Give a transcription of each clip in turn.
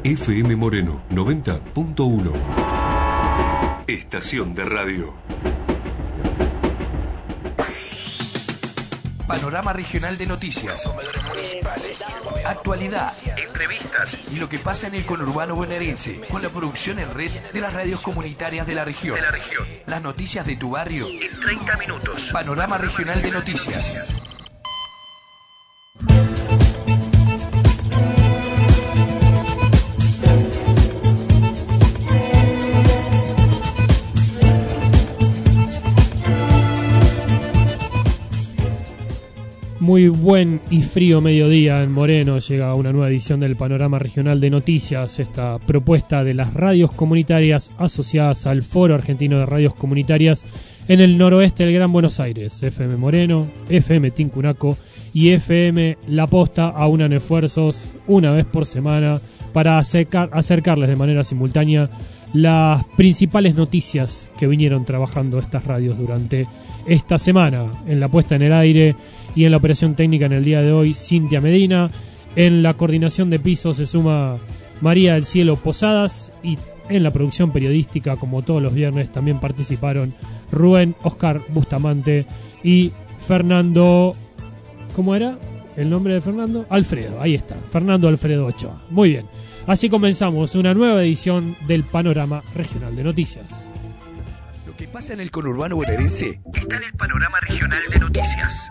FM Moreno 90.1. Estación de radio. Panorama regional de noticias, actualidad, entrevistas y lo que pasa en el conurbano bonaerense, con la producción en red de las radios comunitarias de la región. Las noticias de tu barrio en 30 minutos. Panorama regional de noticias. Muy buen y frío mediodía en Moreno. Llega una nueva edición del Panorama Regional de Noticias, esta propuesta de las radios comunitarias asociadas al Foro Argentino de Radios Comunitarias en el noroeste del Gran Buenos Aires. FM Moreno, FM Tincunaco y FM La Posta aunan esfuerzos una vez por semana para acercarles de manera simultánea las principales noticias que vinieron trabajando estas radios durante esta semana. En la puesta en el aire y en la operación técnica en el día de hoy, Cintia Medina. En la coordinación de piso se suma María del Cielo Posadas. Y en la producción periodística, como todos los viernes, también participaron Rubén Oscar Bustamante y Fernando... ¿Cómo era el nombre de Fernando? Alfredo, ahí está, Fernando Alfredo Ochoa. Muy bien, así comenzamos una nueva edición del Panorama Regional de Noticias. Lo que pasa en el conurbano bonaerense está en el Panorama Regional de Noticias.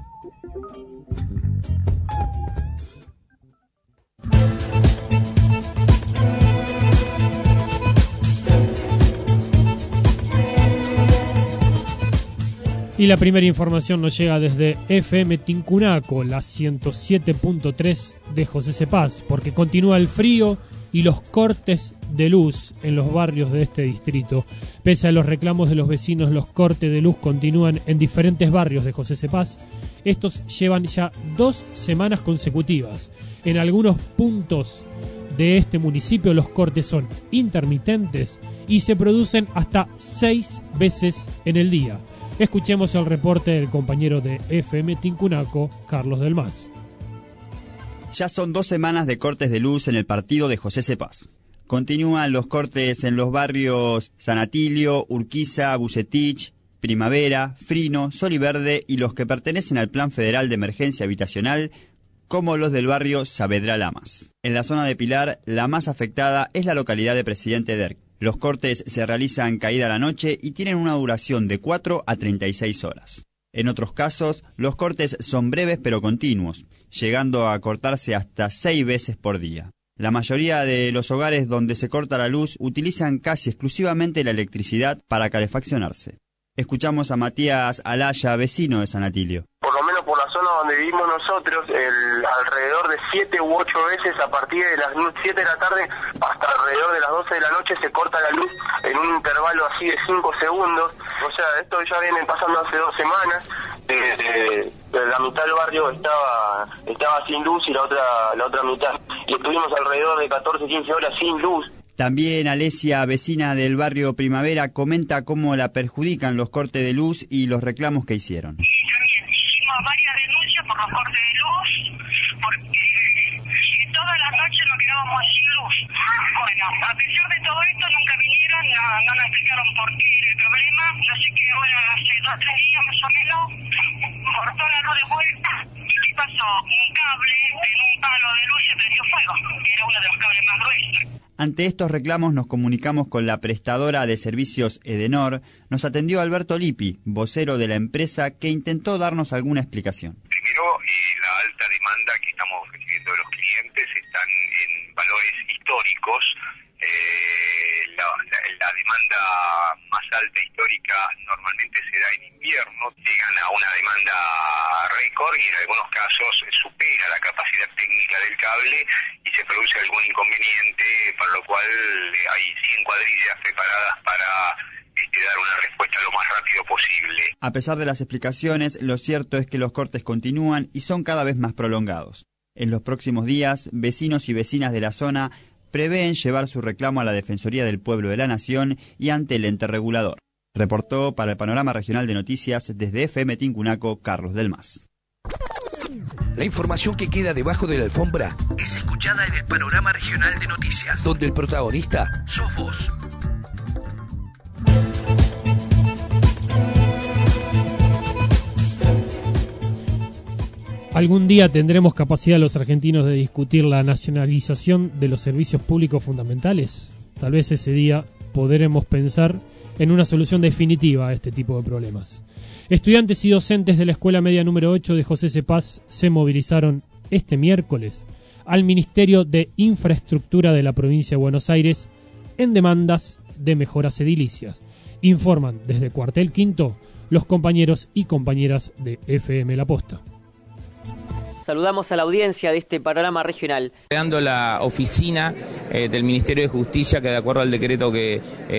Y la primera información nos llega desde FM Tincunaco, la 107.3 de José Cepaz, porque continúa el frío y los cortes de luz en los barrios de este distrito. Pese a los reclamos de los vecinos, los cortes de luz continúan en diferentes barrios de José Cepaz. Estos llevan ya 2 semanas consecutivas. En algunos puntos de este municipio los cortes son intermitentes y se producen hasta 6 veces en el día. Escuchemos el reporte del compañero de FM Tincunaco, Carlos del Mas. Ya son 2 semanas de cortes de luz en el partido de José Cepaz. Continúan los cortes en los barrios San Atilio, Urquiza, Bucetich, Primavera, Frino, Sol y Verde y los que pertenecen al Plan Federal de Emergencia Habitacional, como los del barrio Saavedra Lamas. En la zona de Pilar, la más afectada es la localidad de Presidente Derqui. Los cortes se realizan caída la noche y tienen una duración de 4 a 36 horas. En otros casos, los cortes son breves pero continuos, llegando a cortarse hasta 6 veces por día. La mayoría de los hogares donde se corta la luz utilizan casi exclusivamente la electricidad para calefaccionarse. Escuchamos a Matías Alaya, vecino de San Atilio. Por lo menos por la zona donde vivimos nosotros, alrededor de 7 u 8 veces a partir de las 7 de la tarde hasta alrededor de las 12 de la noche se corta la luz en un intervalo así de 5 segundos. O sea, esto ya viene pasando hace 2 semanas. La mitad del barrio estaba sin luz y la otra mitad. Y estuvimos alrededor de 14, 15 horas sin luz. También Alesia, vecina del barrio Primavera, comenta cómo la perjudican los cortes de luz y los reclamos que hicieron. También hicimos varias denuncias por los cortes de luz, porque todas las noches nos quedábamos sin luz. Bueno, a pesar de todo esto nunca vinieron, no nos explicaron por qué era el problema. No sé qué, ahora hace 2 o 3 días más o menos, cortó la luz de vuelta. ¿Y qué pasó? Un cable en un palo de luz se prendió fuego, que era uno de los cables más gruesos. Ante estos reclamos nos comunicamos con la prestadora de servicios Edenor. Nos atendió Alberto Lippi, vocero de la empresa, que intentó darnos alguna explicación. Primero, la alta demanda que estamos recibiendo de los clientes están en valores históricos. La demanda más alta histórica normalmente se da en invierno, llegan a una demanda récord y en algunos casos supera la capacidad técnica del cable y se produce algún inconveniente, para lo cual hay 100 cuadrillas preparadas para dar una respuesta lo más rápido posible. A pesar de las explicaciones, lo cierto es que los cortes continúan y son cada vez más prolongados. En los próximos días, vecinos y vecinas de la zona prevén llevar su reclamo a la Defensoría del Pueblo de la Nación y ante el ente regulador. Reportó para el Panorama Regional de Noticias desde FM Tincunaco, Carlos del Mas. La información que queda debajo de la alfombra es escuchada en el Panorama Regional de Noticias, donde el protagonista sos vos. ¿Algún día tendremos capacidad los argentinos de discutir la nacionalización de los servicios públicos fundamentales? Tal vez ese día podremos pensar en una solución definitiva a este tipo de problemas. Estudiantes y docentes de la Escuela Media número 8 de José Cepaz se movilizaron este miércoles al Ministerio de Infraestructura de la provincia de Buenos Aires en demandas de mejoras edilicias. Informan desde Cuartel Quinto los compañeros y compañeras de FM La Posta. Saludamos a la audiencia de este panorama regional. Creando la oficina del Ministerio de Justicia, que de acuerdo al decreto que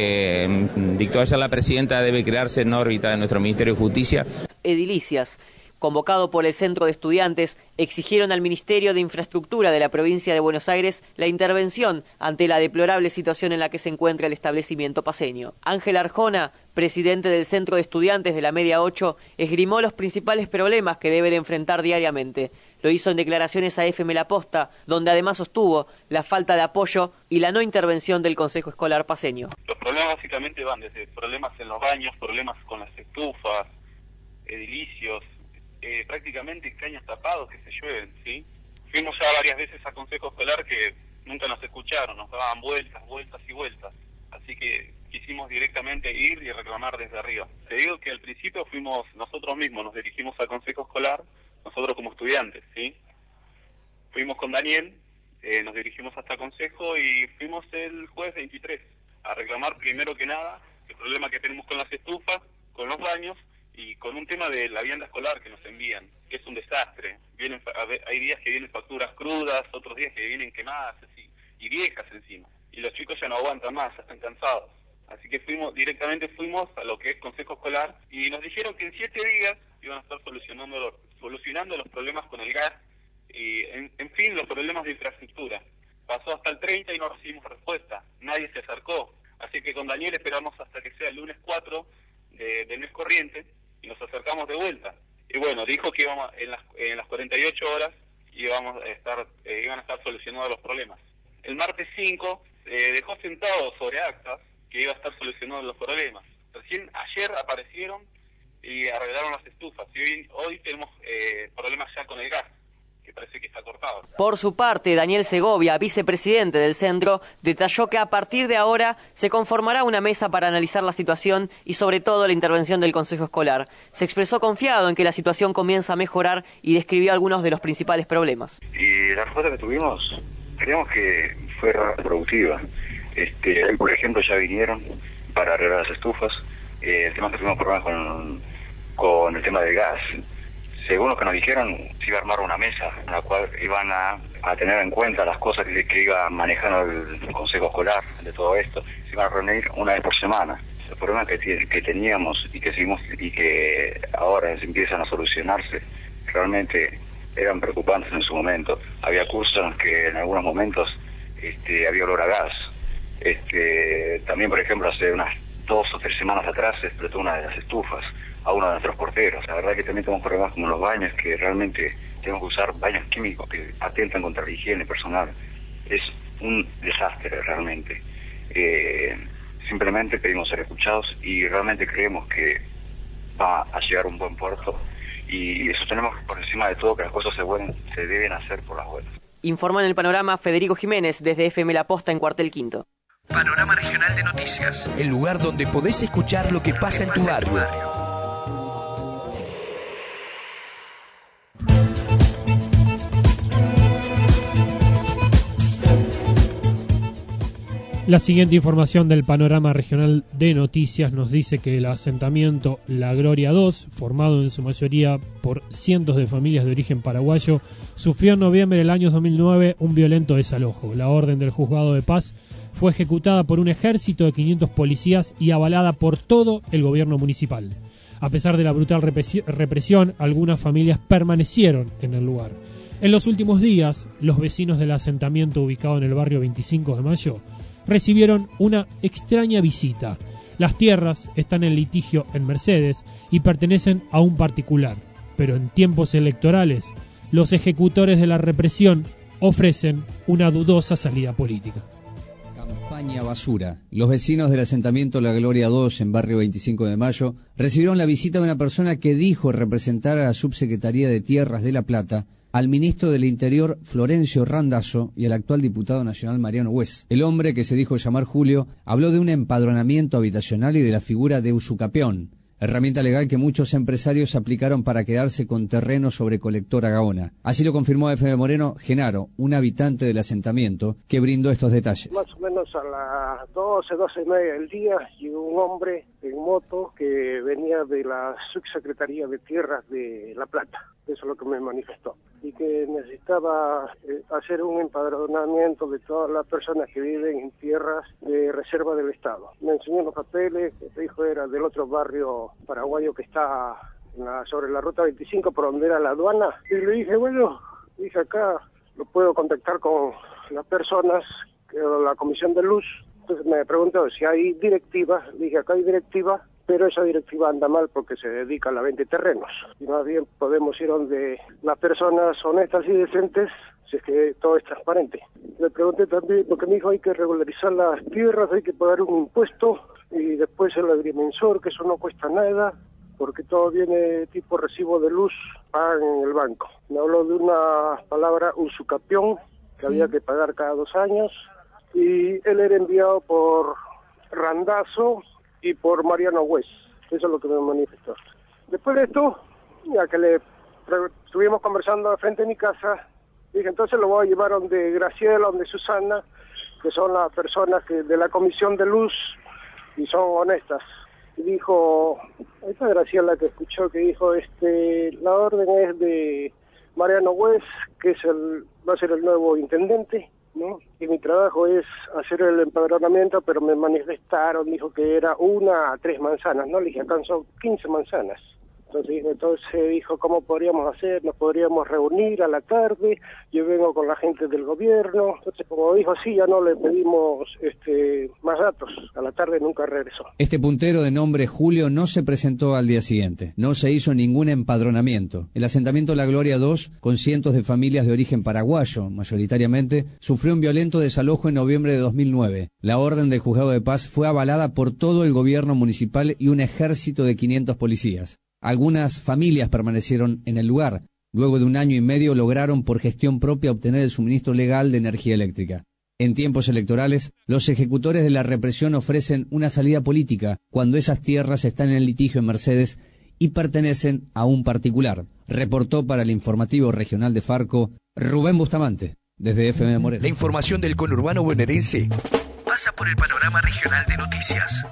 dictó ayer la presidenta, debe crearse en órbita de nuestro Ministerio de Justicia. Edilicias, convocado por el Centro de Estudiantes, exigieron al Ministerio de Infraestructura de la provincia de Buenos Aires la intervención ante la deplorable situación en la que se encuentra el establecimiento paceño. Ángel Arjona, presidente del Centro de Estudiantes de la Media 8, esgrimó los principales problemas que deben enfrentar diariamente. Lo hizo en declaraciones a FM La Posta, donde además sostuvo la falta de apoyo y la no intervención del Consejo Escolar paceño. Los problemas básicamente van desde problemas en los baños, problemas con las estufas, edilicios, prácticamente caños tapados que se llueven, ¿sí? Fuimos ya varias veces a Consejo Escolar que nunca nos escucharon, nos daban vueltas y vueltas, así que quisimos directamente ir y reclamar desde arriba. Te digo que al principio fuimos nosotros mismos, nos dirigimos al Consejo Escolar, nosotros como estudiantes, ¿sí? Fuimos con Daniel, nos dirigimos hasta el Consejo y fuimos el jueves 23 a reclamar primero que nada el problema que tenemos con las estufas, con los baños y con un tema de la vianda escolar que nos envían, que es un desastre. Hay días que vienen facturas crudas, otros días que vienen quemadas así, y viejas encima. Y los chicos ya no aguantan más, ya están cansados. Así que directamente fuimos a lo que es Consejo Escolar y nos dijeron que en 7 días iban a estar solucionando los problemas con el gas y, en fin, los problemas de infraestructura. Pasó hasta el 30 y no recibimos respuesta, nadie se acercó. Así que con Daniel esperamos hasta que sea el lunes 4 del mes corriente y nos acercamos de vuelta. Y bueno, dijo que íbamos en las 48 horas iban a estar solucionando los problemas. El martes 5 dejó sentado sobre actas que iba a estar solucionando los problemas. Recién ayer aparecieron y arreglaron las estufas. Y hoy tenemos problemas ya con el gas, que parece que está cortado. Por su parte, Daniel Segovia, vicepresidente del centro, detalló que a partir de ahora se conformará una mesa para analizar la situación y sobre todo la intervención del Consejo Escolar. Se expresó confiado en que la situación comienza a mejorar y describió algunos de los principales problemas. Y la respuesta que tuvimos, creemos que fue productiva. Hoy, por ejemplo, ya vinieron para arreglar las estufas. El tema que tuvimos problemas con el tema del gas. Según lo que nos dijeron, se iba a armar una mesa en la cual iban a tener en cuenta las cosas que iba manejando el Consejo Escolar de todo esto. Se iban a reunir una vez por semana. Los problemas que teníamos y que seguimos y que ahora empiezan a solucionarse realmente eran preocupantes en su momento. Había cursos en los que en algunos momentos había olor a gas. También, por ejemplo, hace unas 2 o 3 semanas atrás se explotó una de las estufas a uno de nuestros porteros. La verdad que también tenemos problemas como los baños, que realmente tenemos que usar baños químicos que atentan contra la higiene personal. Es un desastre realmente. Simplemente pedimos ser escuchados y realmente creemos que va a llegar a un buen puerto y sostenemos por encima de todo que las cosas se deben hacer por las buenas. Informó en el panorama Federico Jiménez desde FM La Posta en Cuartel Quinto. Panorama Regional de Noticias, el lugar donde podés escuchar lo que pasa en tu barrio. La siguiente información del Panorama Regional de Noticias nos dice que el asentamiento La Gloria 2, formado en su mayoría por cientos de familias de origen paraguayo, sufrió en noviembre del año 2009 un violento desalojo. La orden del Juzgado de Paz fue ejecutada por un ejército de 500 policías y avalada por todo el gobierno municipal. A pesar de la brutal represión, algunas familias permanecieron en el lugar. En los últimos días, los vecinos del asentamiento ubicado en el barrio 25 de Mayo recibieron una extraña visita. Las tierras están en litigio en Mercedes y pertenecen a un particular, pero en tiempos electorales los ejecutores de la represión ofrecen una dudosa salida política. Campaña basura. Los vecinos del asentamiento La Gloria 2 en barrio 25 de Mayo recibieron la visita de una persona que dijo representar a la Subsecretaría de Tierras de La Plata, al ministro del Interior Florencio Randazzo y al actual diputado nacional Mariano Güez. El hombre, que se dijo llamar Julio, habló de un empadronamiento habitacional y de la figura de usucapión, herramienta legal que muchos empresarios aplicaron para quedarse con terreno sobre Colectora Gaona. Así lo confirmó a FM Moreno Genaro, un habitante del asentamiento, que brindó estos detalles. Más o menos a las 12:30 del día llegó un hombre en moto que venía de la Subsecretaría de Tierras de La Plata. Eso es lo que me manifestó. Y que necesitaba hacer un empadronamiento de todas las personas que viven en tierras de reserva del Estado. Me enseñó los papeles, este hijo era del otro barrio paraguayo que está sobre la ruta 25, por donde era la aduana. Y le dije, bueno, acá lo puedo contactar con las personas, la Comisión de Luz. Entonces me preguntó si hay directiva. Le dije, acá hay directiva, pero esa directiva anda mal porque se dedica a la venta de terrenos. Y más bien podemos ir donde las personas honestas y decentes, si es que todo es transparente. Le pregunté también, porque me dijo hay que regularizar las tierras, hay que pagar un impuesto, y después el agrimensor, que eso no cuesta nada, porque todo viene tipo recibo de luz, pagan en el banco. Me habló de una palabra usucapión, que había que pagar cada 2 años, y él era enviado por Randazzo y por Mariano Güez. Eso es lo que me manifestó. Después de esto, ya que estuvimos conversando frente a mi casa, dije, entonces lo voy a llevar donde Graciela, donde Susana, que son las personas de la Comisión de Luz y son honestas. Y dijo, esta Graciela que escuchó que dijo, la orden es de Mariano Güez, que va a ser el nuevo intendente, ¿no? Y mi trabajo es hacer el empadronamiento, pero me manifestaron, dijo que era 1 a 3 manzanas, ¿no? Le dije, acá son 15 manzanas. Entonces dijo, ¿cómo podríamos hacer? Nos podríamos reunir a la tarde, yo vengo con la gente del gobierno. Entonces, como dijo así, ya no le pedimos más datos. A la tarde nunca regresó. Este puntero de nombre Julio no se presentó al día siguiente. No se hizo ningún empadronamiento. El asentamiento La Gloria 2, con cientos de familias de origen paraguayo, mayoritariamente, sufrió un violento desalojo en noviembre de 2009. La orden del Juzgado de Paz fue avalada por todo el gobierno municipal y un ejército de 500 policías. Algunas familias permanecieron en el lugar. Luego de 1 año y medio lograron por gestión propia obtener el suministro legal de energía eléctrica. En tiempos electorales, los ejecutores de la represión ofrecen una salida política cuando esas tierras están en litigio en Mercedes y pertenecen a un particular. Reportó para el informativo regional de Farco Rubén Bustamante, desde FM Moreno. La información del conurbano bonaerense pasa por el panorama regional de noticias.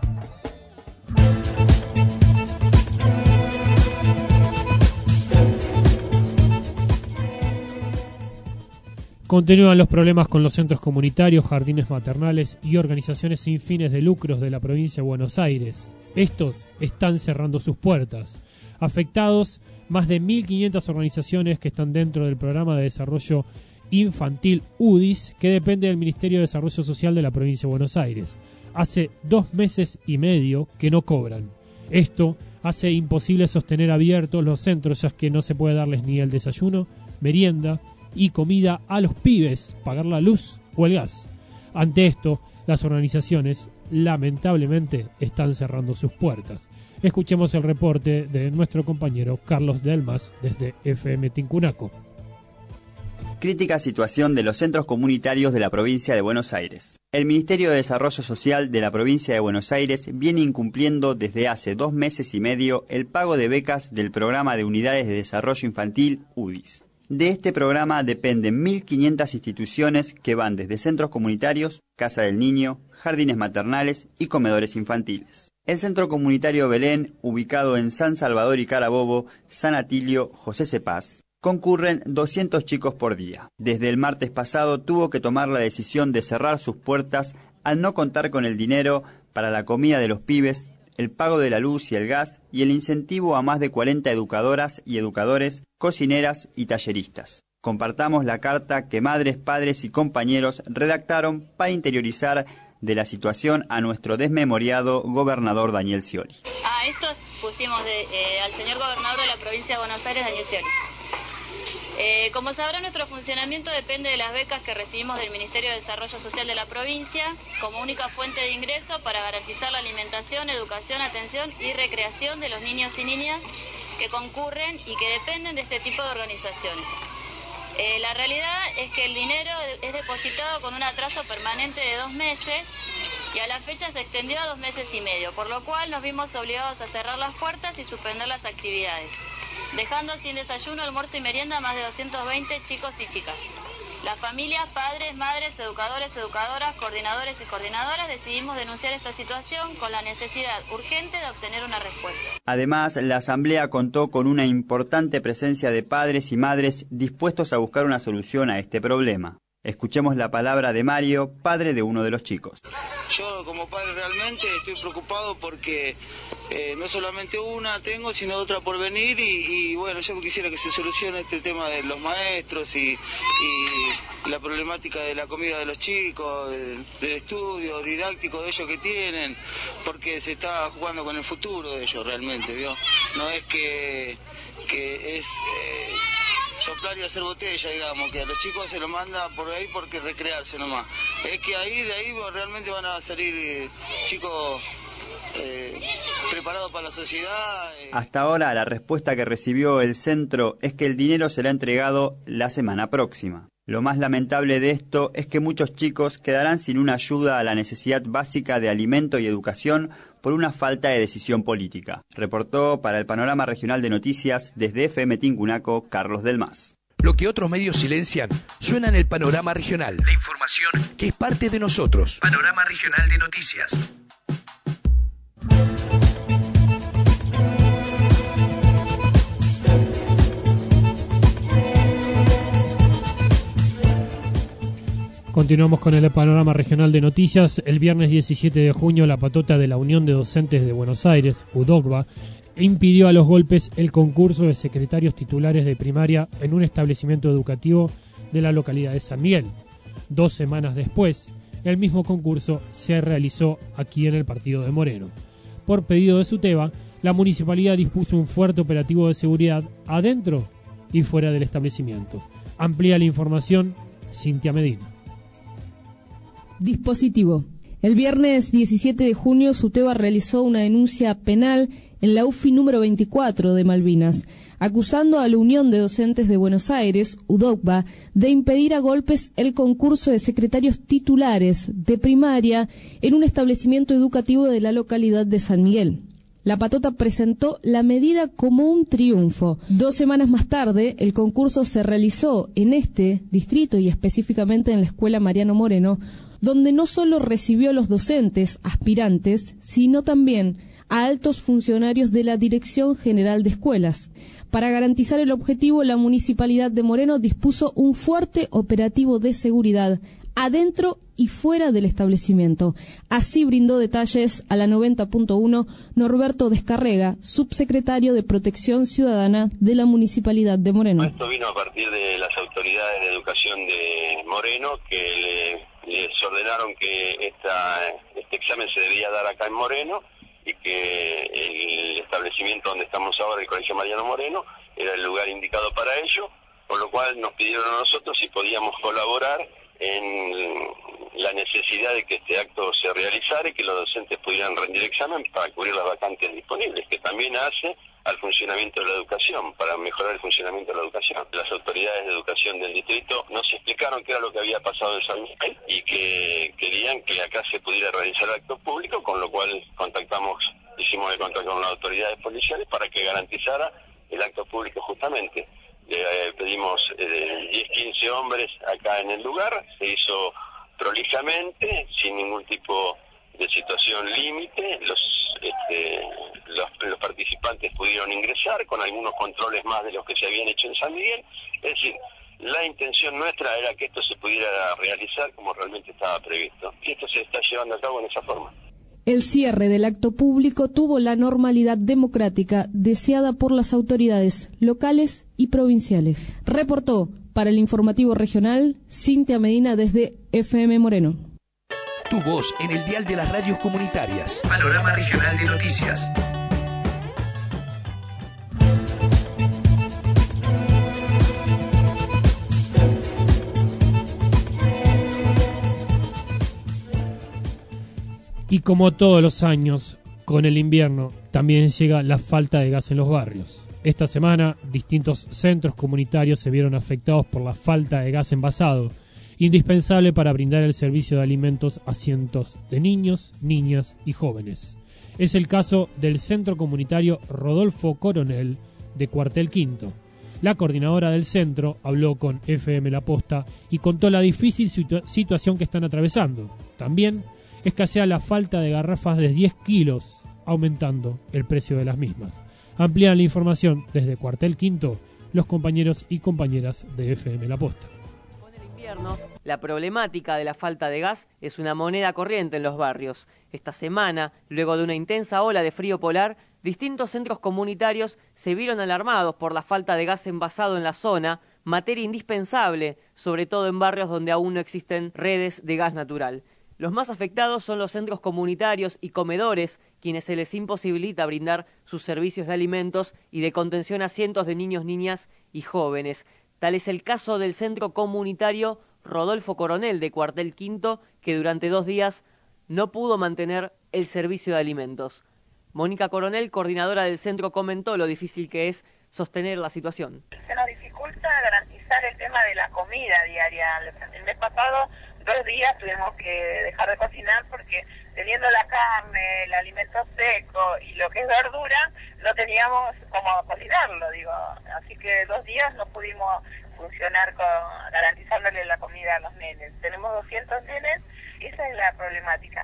Continúan los problemas con los centros comunitarios, jardines maternales y organizaciones sin fines de lucros de la provincia de Buenos Aires. Estos están cerrando sus puertas. Afectados, más de 1.500 organizaciones que están dentro del programa de desarrollo infantil UDIS, que depende del Ministerio de Desarrollo Social de la provincia de Buenos Aires. Hace 2 meses y medio que no cobran. Esto hace imposible sostener abiertos los centros, ya que no se puede darles ni el desayuno, merienda y comida a los pibes, pagar la luz o el gas. Ante esto, las organizaciones lamentablemente están cerrando sus puertas. Escuchemos el reporte de nuestro compañero Carlos Delmas desde FM Tincunaco. Crítica situación de los centros comunitarios de la provincia de Buenos Aires. El Ministerio de Desarrollo Social de la provincia de Buenos Aires viene incumpliendo desde hace 2 meses y medio el pago de becas del programa de unidades de desarrollo infantil UDIS. De este programa dependen 1.500 instituciones que van desde centros comunitarios, Casa del Niño, jardines maternales y comedores infantiles. El Centro Comunitario Belén, ubicado en San Salvador y Carabobo, San Atilio, José Cepaz, concurren 200 chicos por día. Desde el martes pasado tuvo que tomar la decisión de cerrar sus puertas al no contar con el dinero para la comida de los pibes, el pago de la luz y el gas y el incentivo a más de 40 educadoras y educadores, cocineras y talleristas. Compartamos la carta que madres, padres y compañeros redactaron para interiorizar de la situación a nuestro desmemoriado gobernador Daniel Scioli. Esto pusimos al señor gobernador de la provincia de Buenos Aires, Daniel Scioli. Como sabrán, nuestro funcionamiento depende de las becas que recibimos del Ministerio de Desarrollo Social de la provincia como única fuente de ingreso para garantizar la alimentación, educación, atención y recreación de los niños y niñas que concurren y que dependen de este tipo de organizaciones. La realidad es que el dinero es depositado con un atraso permanente de 2 meses y a la fecha se extendió a 2 meses y medio, por lo cual nos vimos obligados a cerrar las puertas y suspender las actividades, dejando sin desayuno, almuerzo y merienda a más de 220 chicos y chicas. Las familias, padres, madres, educadores, educadoras, coordinadores y coordinadoras decidimos denunciar esta situación con la necesidad urgente de obtener una respuesta. Además, la asamblea contó con una importante presencia de padres y madres dispuestos a buscar una solución a este problema. Escuchemos la palabra de Mario, padre de uno de los chicos. Yo como padre realmente estoy preocupado porque no solamente una tengo, sino otra por venir y bueno, yo quisiera que se solucione este tema de los maestros y la problemática de la comida de los chicos, del estudio didáctico de ellos que tienen, porque se está jugando con el futuro de ellos realmente, ¿vio? No es que es soplar y hacer botella, digamos, que a los chicos se lo manda por ahí porque recrearse nomás. Es que de ahí realmente van a salir chicos preparados para la sociedad. Hasta ahora la respuesta que recibió el centro es que el dinero será entregado la semana próxima. Lo más lamentable de esto es que muchos chicos quedarán sin una ayuda a la necesidad básica de alimento y educación por una falta de decisión política. Reportó para el Panorama Regional de Noticias desde FM Tincunaco, Carlos del Mas. Lo que otros medios silencian suena en el Panorama Regional. La información que es parte de nosotros. Panorama Regional de Noticias. Continuamos con el Panorama Regional de Noticias. El viernes 17 de junio, la patota de la Unión de Docentes de Buenos Aires, UDOCBA, impidió a los golpes el concurso de secretarios titulares de primaria en un establecimiento educativo de la localidad de San Miguel. 2 semanas después, el mismo concurso se realizó aquí en el partido de Moreno. Por pedido de SUTEBA, la municipalidad dispuso un fuerte operativo de seguridad adentro y fuera del establecimiento. Amplía la información Cintia Medina. Dispositivo. El viernes 17 de junio, SUTEBA realizó una denuncia penal en la UFI número 24 de Malvinas, acusando a la Unión de Docentes de Buenos Aires, UDOCBA, de impedir a golpes el concurso de secretarios titulares de primaria en un establecimiento educativo de la localidad de San Miguel. La patota presentó la medida como un triunfo. 2 semanas más tarde, el concurso se realizó en este distrito y específicamente en la Escuela Mariano Moreno, donde no solo recibió a los docentes aspirantes, sino también a altos funcionarios de la Dirección General de Escuelas. Para garantizar el objetivo, la Municipalidad de Moreno dispuso un fuerte operativo de seguridad adentro y fuera del establecimiento. Así brindó detalles a la 90.1 Norberto Descarrega, subsecretario de Protección Ciudadana de la Municipalidad de Moreno. Esto vino a partir de las autoridades de educación de Moreno, que les ordenaron que este examen se debía dar acá en Moreno y que el establecimiento donde estamos ahora, el Colegio Mariano Moreno, era el lugar indicado para ello, por lo cual nos pidieron a nosotros si podíamos colaborar en la necesidad de que este acto se realizara y que los docentes pudieran rendir examen para cubrir las vacantes disponibles, que también hace al funcionamiento de la educación, para mejorar el funcionamiento de la educación. Las autoridades de educación del distrito nos explicaron qué era lo que había pasado en San Miguel y que querían que acá se pudiera realizar el acto público, con lo cual hicimos el contacto con las autoridades policiales para que garantizara el acto público justamente. Pedimos 10-15 hombres acá en el lugar, se hizo prolijamente, sin ningún tipo de situación límite, los participantes pudieron ingresar con algunos controles más de los que se habían hecho en San Miguel. Es decir, la intención nuestra era que esto se pudiera realizar como realmente estaba previsto, y esto se está llevando a cabo en esa forma. El cierre del acto público tuvo la normalidad democrática deseada por las autoridades locales y provinciales. Reportó para el Informativo Regional Cintia Medina desde FM Moreno. Tu voz en el dial de las radios comunitarias. Panorama Regional de Noticias. Y como todos los años, con el invierno también llega la falta de gas en los barrios. Esta semana, distintos centros comunitarios se vieron afectados por la falta de gas envasado, indispensable para brindar el servicio de alimentos a cientos de niños, niñas y jóvenes. Es el caso del centro comunitario Rodolfo Coronel de Cuartel Quinto. La coordinadora del centro habló con FM La Posta y contó la difícil situación que están atravesando. También escasea la falta de garrafas de 10 kilos, aumentando el precio de las mismas. Amplían la información desde Cuartel Quinto los compañeros y compañeras de FM La Posta. Con el invierno, la problemática de la falta de gas es una moneda corriente en los barrios. Esta semana, luego de una intensa ola de frío polar, distintos centros comunitarios se vieron alarmados por la falta de gas envasado en la zona, materia indispensable, sobre todo en barrios donde aún no existen redes de gas natural. Los más afectados son los centros comunitarios y comedores, quienes se les imposibilita brindar sus servicios de alimentos y de contención a cientos de niños, niñas y jóvenes. Tal es el caso del centro comunitario Rodolfo Coronel de Cuartel Quinto, que durante 2 días no pudo mantener el servicio de alimentos. Mónica Coronel, coordinadora del centro, comentó lo difícil que es sostener la situación. Se nos dificulta garantizar el tema de la comida diaria. El mes pasado 2 días tuvimos que dejar de cocinar porque teniendo la carne, el alimento seco y lo que es verdura, no teníamos cómo cocinarlo, Así que 2 días no pudimos funcionar garantizándole la comida a los nenes. Tenemos 200 nenes y esa es la problemática.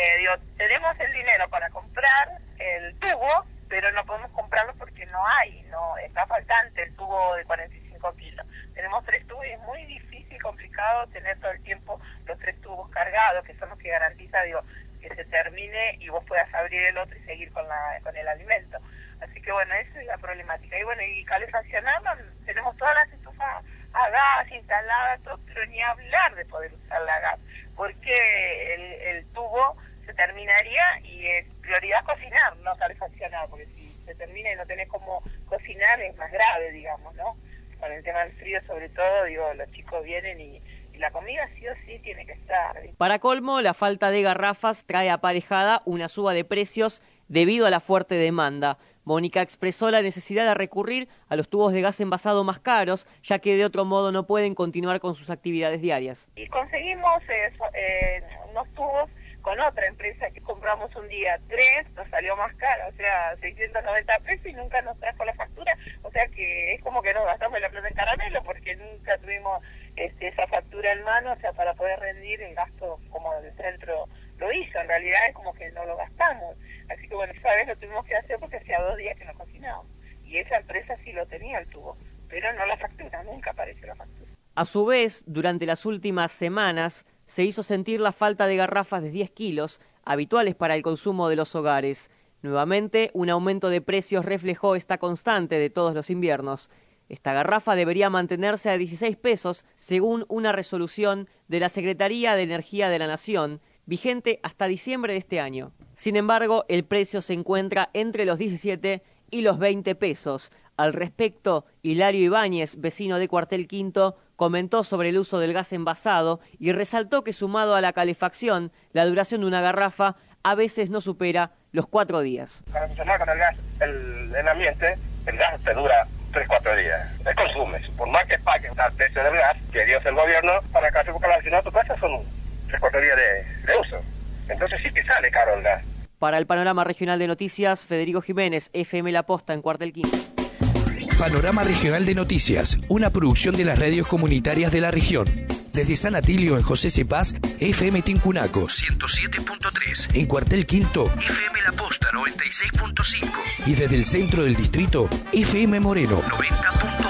Tenemos el dinero para comprar el tubo, pero no podemos comprarlo porque no está faltante el tubo de 45 kilos. Tenemos 3 tubos y es muy difícil, complicado tener todo el tiempo los 3 tubos cargados, que son los que garantiza, que se termine y vos puedas abrir el otro y seguir con el alimento. Así que bueno, esa es la problemática. Y calefaccionarlo, tenemos todas las estufas a gas instaladas, todo, pero ni hablar de poder usar la gas, porque el tubo se terminaría y es prioridad cocinar, no calefaccionar, porque si se termina y no tenés cómo cocinar es más grave, ¿no? Con el tema del frío sobre todo, los chicos vienen y la comida sí o sí tiene que estar. Para colmo, la falta de garrafas trae aparejada una suba de precios debido a la fuerte demanda. Mónica expresó la necesidad de recurrir a los tubos de gas envasado más caros, ya que de otro modo no pueden continuar con sus actividades diarias. Y conseguimos unos tubos con otra empresa que compramos un día 3, nos salió más caro, 690 pesos y nunca nos trajo la factura, o sea que es como que nos gastamos la plata en caramelo porque nunca tuvimos esa factura en mano, para poder rendir el gasto como el centro lo hizo. En realidad es como que no lo gastamos, así que bueno, esa vez lo tuvimos que hacer porque hacía 2 días que no cocinábamos y esa empresa sí lo tenía el tubo, pero no la factura, nunca apareció la factura. A su vez, durante las últimas semanas se hizo sentir la falta de garrafas de 10 kilos, habituales para el consumo de los hogares. Nuevamente, un aumento de precios reflejó esta constante de todos los inviernos. Esta garrafa debería mantenerse a 16 pesos, según una resolución de la Secretaría de Energía de la Nación, vigente hasta diciembre de este año. Sin embargo, el precio se encuentra entre los 17 y los 20 pesos. Al respecto, Hilario Ibáñez, vecino de Cuartel Quinto, comentó sobre el uso del gas envasado y resaltó que sumado a la calefacción, la duración de una garrafa a veces no supera los 4 días. Para funcionar con el gas, el ambiente, el gas te dura 3-4 días. Te consumes. Por más que pagues el precio del gas que dio el gobierno para que se calefaccionar tu casa, son 3-4 días de uso. Entonces sí que sale caro el gas. Para el Panorama Regional de Noticias, Federico Jiménez, FM La Posta, en Cuartel Quinto. Panorama Regional de Noticias, una producción de las radios comunitarias de la región. Desde San Atilio en José Cepaz, FM Tincunaco 107.3. En Cuartel Quinto, FM La Posta 96.5. Y desde el centro del distrito, FM Moreno 90.1.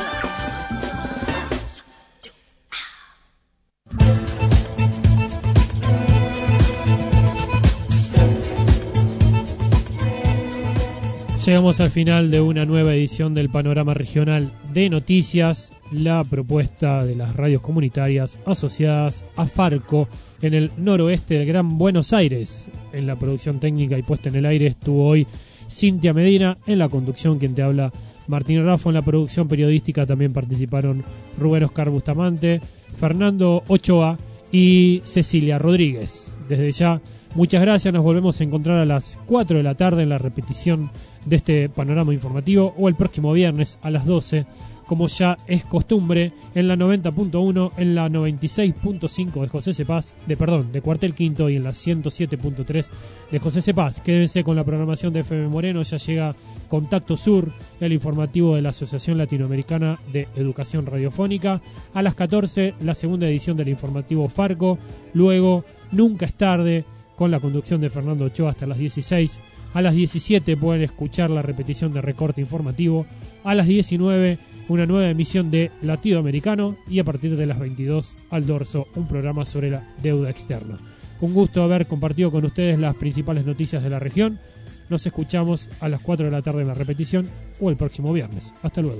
Llegamos al final de una nueva edición del Panorama Regional de Noticias, la propuesta de las radios comunitarias asociadas a Farco en el noroeste del Gran Buenos Aires. En la producción técnica y puesta en el aire estuvo hoy Cintia Medina, en la conducción quien te habla Martín Raffo, en la producción periodística también participaron Rubén Oscar Bustamante, Fernando Ochoa y Cecilia Rodríguez. Desde ya Muchas gracias, nos volvemos a encontrar a las 4 de la tarde en la repetición de este panorama informativo o el próximo viernes a las 12, como ya es costumbre, en la 90.1, en la 96.5 de José Cepaz, de Cuartel Quinto, y en la 107.3 de José Cepaz. Quédense con la programación de FM Moreno, ya llega Contacto Sur, el informativo de la Asociación Latinoamericana de Educación Radiofónica. A las 14, la segunda edición del informativo Farco. Luego, Nunca es tarde, con la conducción de Fernando Ochoa hasta las 16. A las 17 pueden escuchar la repetición de Recorte Informativo. A las 19, una nueva emisión de Latido Americano. Y a partir de las 22, Al Dorso, un programa sobre la deuda externa. Un gusto haber compartido con ustedes las principales noticias de la región. Nos escuchamos a las 4 de la tarde en la repetición o el próximo viernes. Hasta luego.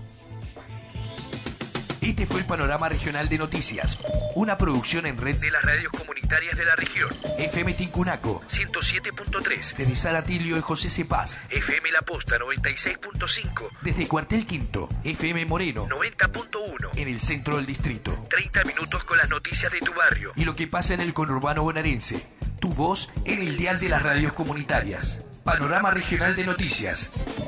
Este fue el Panorama Regional de Noticias, una producción en red de las radios comunitarias de la región. FM Tincunaco, 107.3, desde Saratilio y José Cepaz. FM La Posta, 96.5, desde Cuartel Quinto. FM Moreno, 90.1, en el centro del distrito. 30 minutos con las noticias de tu barrio y lo que pasa en el conurbano bonaerense. Tu voz en el dial de las radios comunitarias. Panorama Regional de Noticias.